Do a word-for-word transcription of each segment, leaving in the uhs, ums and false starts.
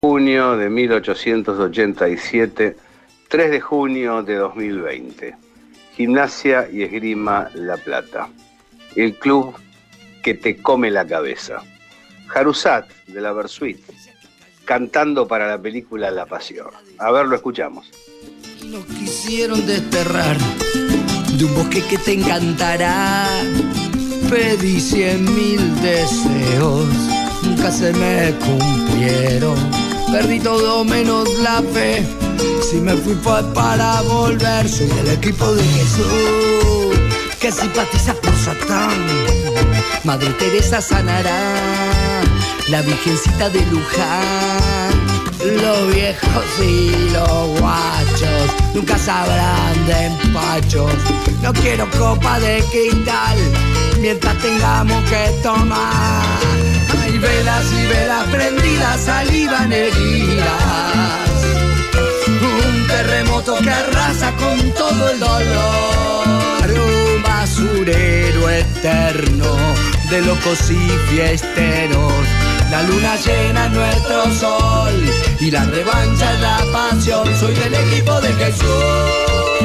junio de mil ochocientos ochenta y siete, tres de junio de dos mil veinte. Gimnasia y Esgrima La Plata. El club que te come la cabeza. Jaruzat, de la Versuit, cantando para la película La Pasión. A ver, lo escuchamos. Nos quisieron desterrar de un bosque que te encantará. Pedí cien mil deseos, nunca se me cumplieron. Perdí todo menos la fe. Si me fui fue para volver. Soy del equipo de Jesús, que simpatiza por Satán. Madre Teresa sanará, la Virgencita de Luján. Los viejos y los guachos nunca sabrán de empachos. No quiero copa de cristal mientras tengamos que tomar. Hay velas y velas prendidas, saliva en heridas. Un terremoto que arrasa con todo el dolor. Un basurero eterno de locos y fiesteros. La luna llena nuestro sol y la revancha es la pasión. Soy del equipo de Jesús.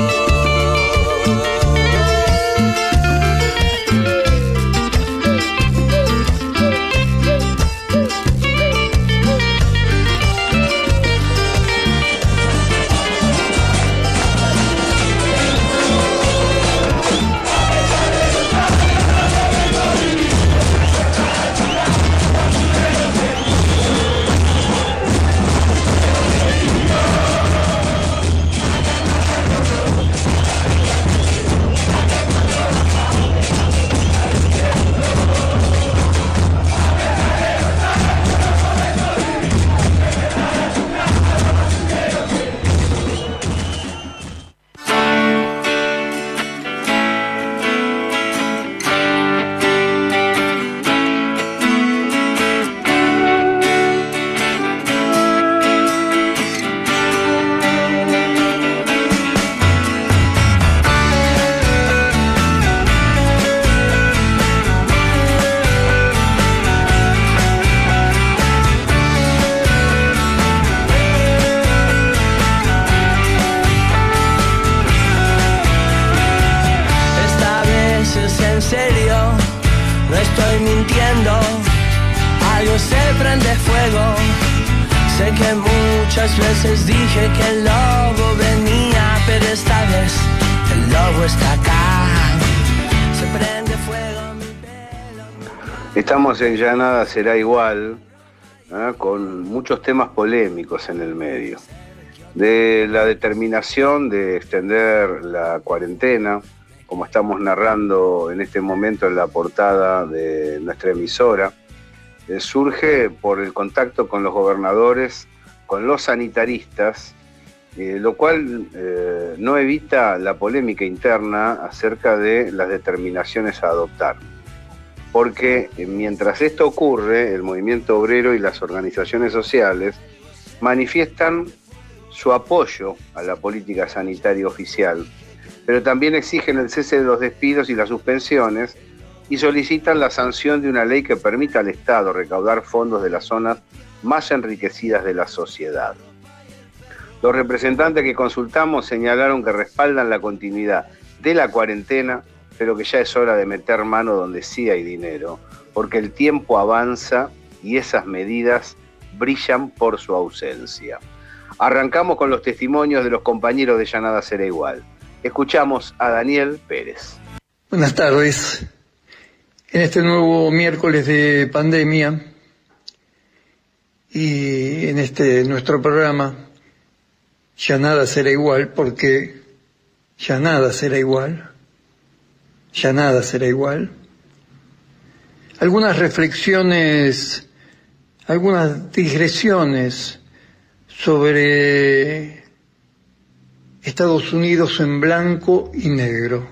Estamos en Ya Nada Será Igual, ¿eh? Con muchos temas polémicos en el medio. De la determinación de extender la cuarentena, como estamos narrando en este momento en la portada de nuestra emisora, eh, surge por el contacto con los gobernadores, con los sanitaristas, eh, lo cual eh, no evita la polémica interna acerca de las determinaciones a adoptar. Porque mientras esto ocurre, el movimiento obrero y las organizaciones sociales manifiestan su apoyo a la política sanitaria oficial, pero también exigen el cese de los despidos y las suspensiones y solicitan la sanción de una ley que permita al Estado recaudar fondos de las zonas más enriquecidas de la sociedad. Los representantes que consultamos señalaron que respaldan la continuidad de la cuarentena, pero que ya es hora de meter mano donde sí hay dinero, porque el tiempo avanza y esas medidas brillan por su ausencia. Arrancamos con los testimonios de los compañeros de Ya Nada Será Igual. Escuchamos a Daniel Pérez. Buenas tardes. En este nuevo miércoles de pandemia y en este nuestro programa, Ya Nada Será Igual, porque ya nada será igual. Ya nada será igual. Algunas reflexiones, algunas digresiones sobre Estados Unidos en blanco y negro,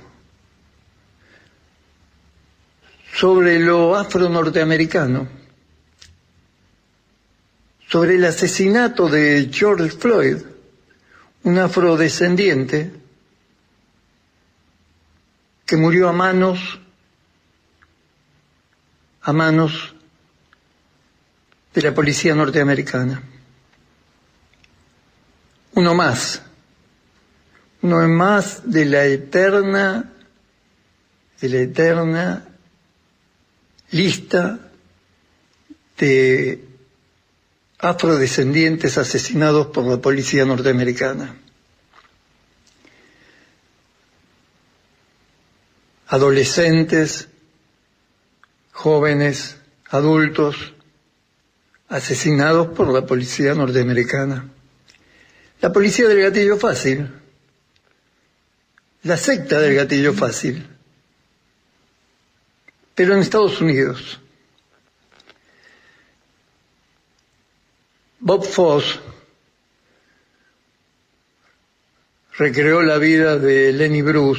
sobre lo afro-norteamericano, sobre el asesinato de George Floyd, un afrodescendiente que murió a manos, a manos de la policía norteamericana. uno más, uno más de la eterna, de la eterna lista de afrodescendientes asesinados por la policía norteamericana. Adolescentes, jóvenes, adultos, asesinados por la policía norteamericana. La policía del gatillo fácil, la secta del gatillo fácil, pero en Estados Unidos. Bob Fosse recreó la vida de Lenny Bruce,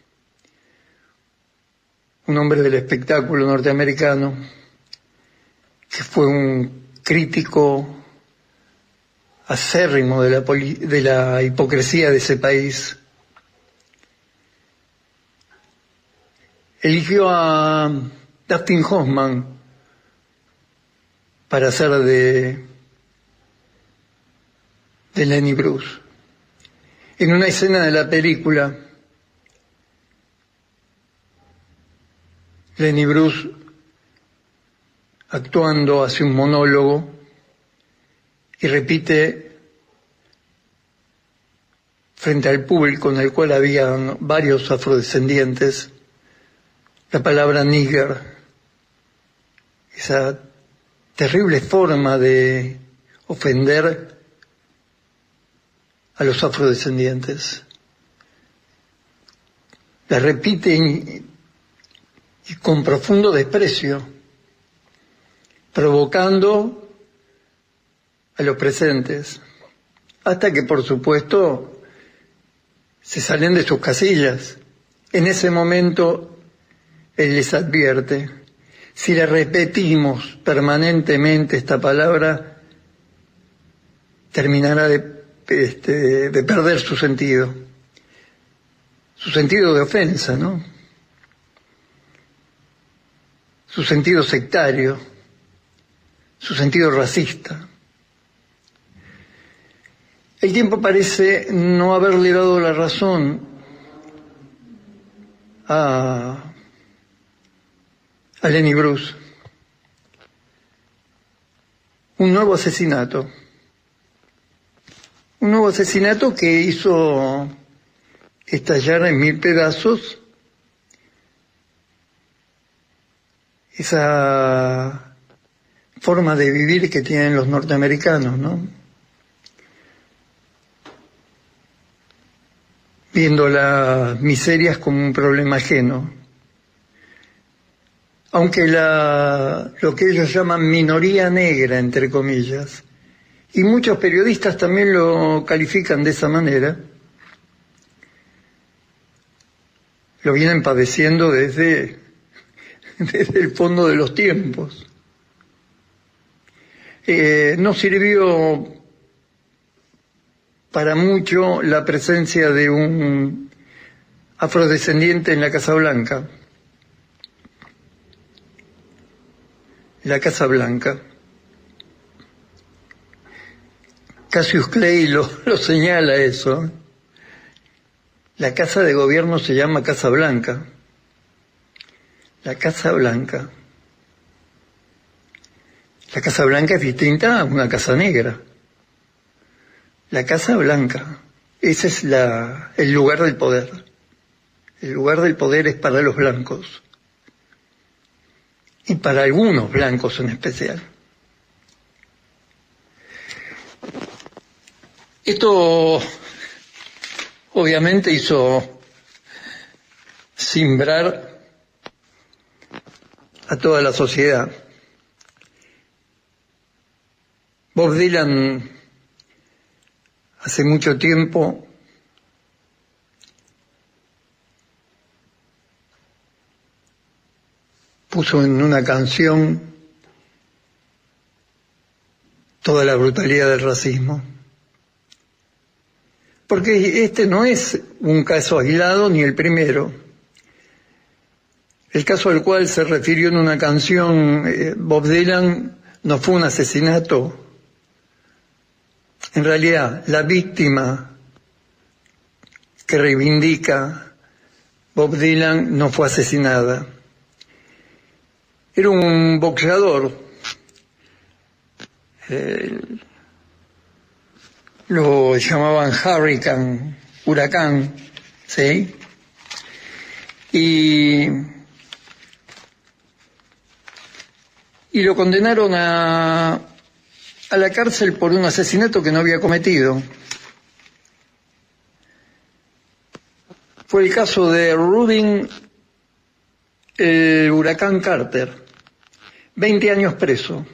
un hombre del espectáculo norteamericano, que fue un crítico acérrimo de la, poli- de la hipocresía de ese país. Eligió a Dustin Hoffman para hacer de, de Lenny Bruce. En una escena de la película, Lenny Bruce, actuando, hace un monólogo y repite frente al público en el cual había varios afrodescendientes la palabra nigger, esa terrible forma de ofender a los afrodescendientes. La repite y, y con profundo desprecio, provocando a los presentes, hasta que por supuesto se salen de sus casillas. En ese momento él les advierte: si le repetimos permanentemente esta palabra, terminará de, este, de perder su sentido, su sentido de ofensa, ¿no? Su sentido sectario, su sentido racista. El tiempo parece no haberle dado la razón a a Lenny Bruce. Un nuevo asesinato. Un nuevo asesinato que hizo estallar en mil pedazos esa forma de vivir que tienen los norteamericanos, ¿no? Viendo las miserias como un problema ajeno. Aunque la, lo que ellos llaman minoría negra, entre comillas, y muchos periodistas también lo califican de esa manera, lo vienen padeciendo desde, desde el fondo de los tiempos. Eh, no sirvió para mucho la presencia de un afrodescendiente en la Casa Blanca. La Casa Blanca. Cassius Clay lo, lo señala eso. La Casa de Gobierno se llama Casa Blanca. La Casa Blanca. La Casa Blanca es distinta a una Casa Negra. La Casa Blanca, ese es la, el lugar del poder. El lugar del poder es para los blancos. Y para algunos blancos en especial. Esto obviamente hizo simbrar a toda la sociedad. Bob Dylan hace mucho tiempo puso en una canción toda la brutalidad del racismo. Porque este no es un caso aislado ni el primero. El caso al cual se refirió en una canción eh, Bob Dylan no fue un asesinato En realidad, la víctima que reivindica Bob Dylan no fue asesinada. Era un boxeador. Eh, lo llamaban Hurricane, huracán, ¿sí? Y, y lo condenaron a, a la cárcel por un asesinato que no había cometido. Fue el caso de Rubin, el huracán Carter, veinte años preso,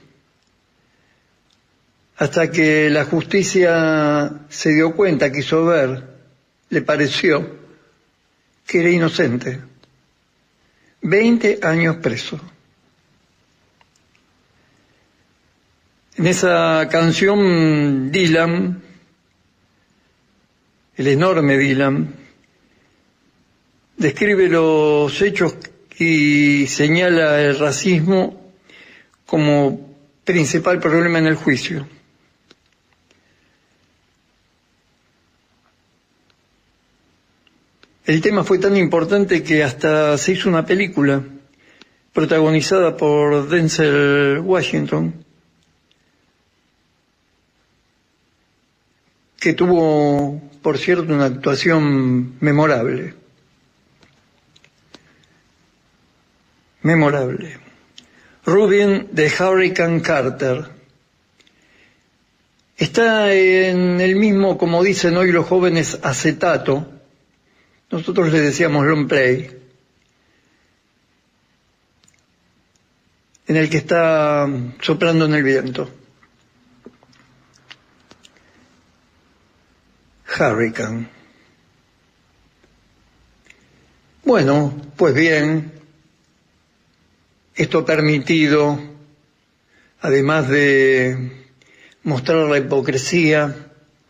hasta que la justicia se dio cuenta, quiso ver, le pareció que era inocente. veinte años preso. En esa canción, Dylan, el enorme Dylan, describe los hechos y señala el racismo como principal problema en el juicio. El tema fue tan importante que hasta se hizo una película protagonizada por Denzel Washington, que tuvo, por cierto, una actuación memorable. Memorable. Rubin de Hurricane Carter. Está en el mismo, como dicen hoy los jóvenes, acetato. Nosotros le decíamos long play, en el que está soplando en el viento. Hurricane. Bueno, pues bien, esto ha permitido, además de mostrar la hipocresía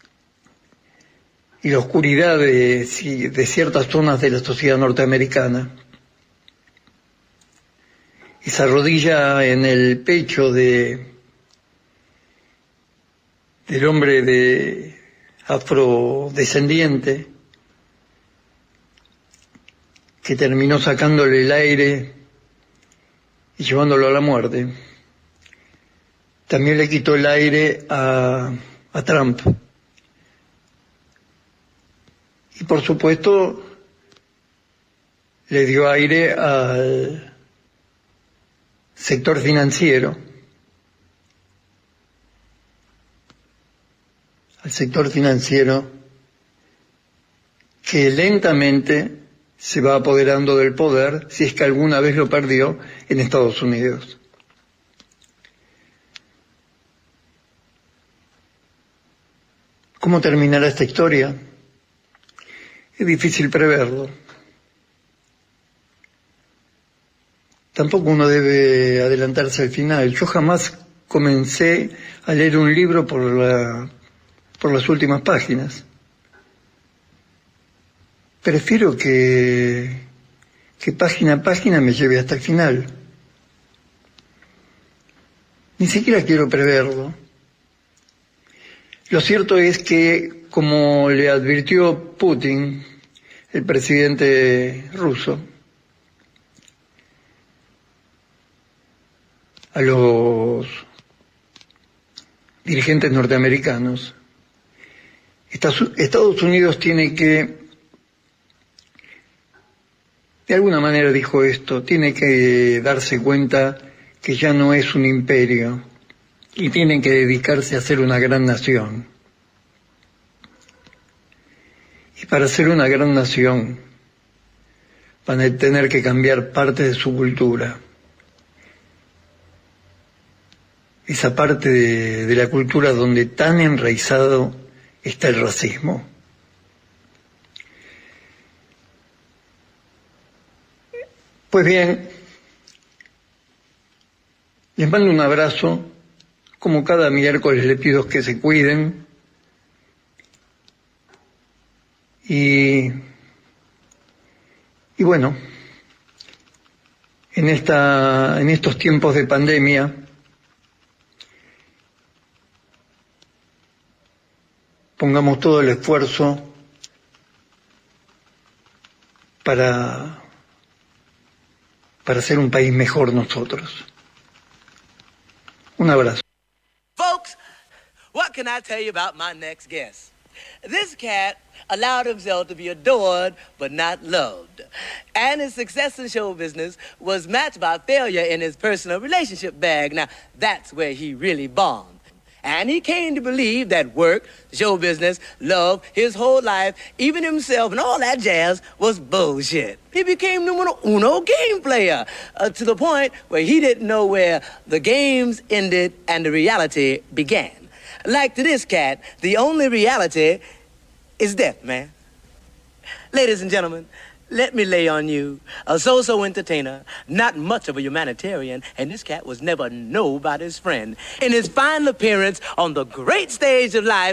y la oscuridad de, de ciertas zonas de la sociedad norteamericana, y se arrodilla en el pecho de del hombre de afrodescendiente que terminó sacándole el aire y llevándolo a la muerte. También le quitó el aire a, a Trump. Y por supuesto le dio aire al sector financiero, al sector financiero que lentamente se va apoderando del poder, si es que alguna vez lo perdió, en Estados Unidos. ¿Cómo terminará esta historia? Es difícil preverlo. Tampoco uno debe adelantarse al final. Yo jamás comencé a leer un libro por la, por las últimas páginas. Prefiero que, que página a página me lleve hasta el final. Ni siquiera quiero preverlo. Lo cierto es que, como le advirtió Putin, el presidente ruso, a los dirigentes norteamericanos, Estados Unidos tiene que, de alguna manera dijo esto, tiene que darse cuenta que ya no es un imperio y tienen que dedicarse a ser una gran nación. Y para ser una gran nación van a tener que cambiar parte de su cultura. Esa parte de, de la cultura donde tan enraizado está el racismo. Pues bien, les mando un abrazo. Como cada miércoles les pido que se cuiden. Y, y bueno, en, esta, en estos tiempos de pandemia, pongamos todo el esfuerzo para, para ser un país mejor nosotros. Un abrazo. Folks, what can I tell you about my next guest? This cat allowed himself to be adored but not loved. And his success in show business was matched by failure in his personal relationship bag. Now, that's where he really bombed. And he came to believe that work, show business, love, his whole life, even himself and all that jazz was bullshit. He became numero uno game player uh, to the point where he didn't know where the games ended and the reality began. Like to this cat, the only reality is death, man. Ladies and gentlemen, let me lay on you a so-so entertainer, not much of a humanitarian, and this cat was never nobody's friend. In his final appearance on the great stage of life,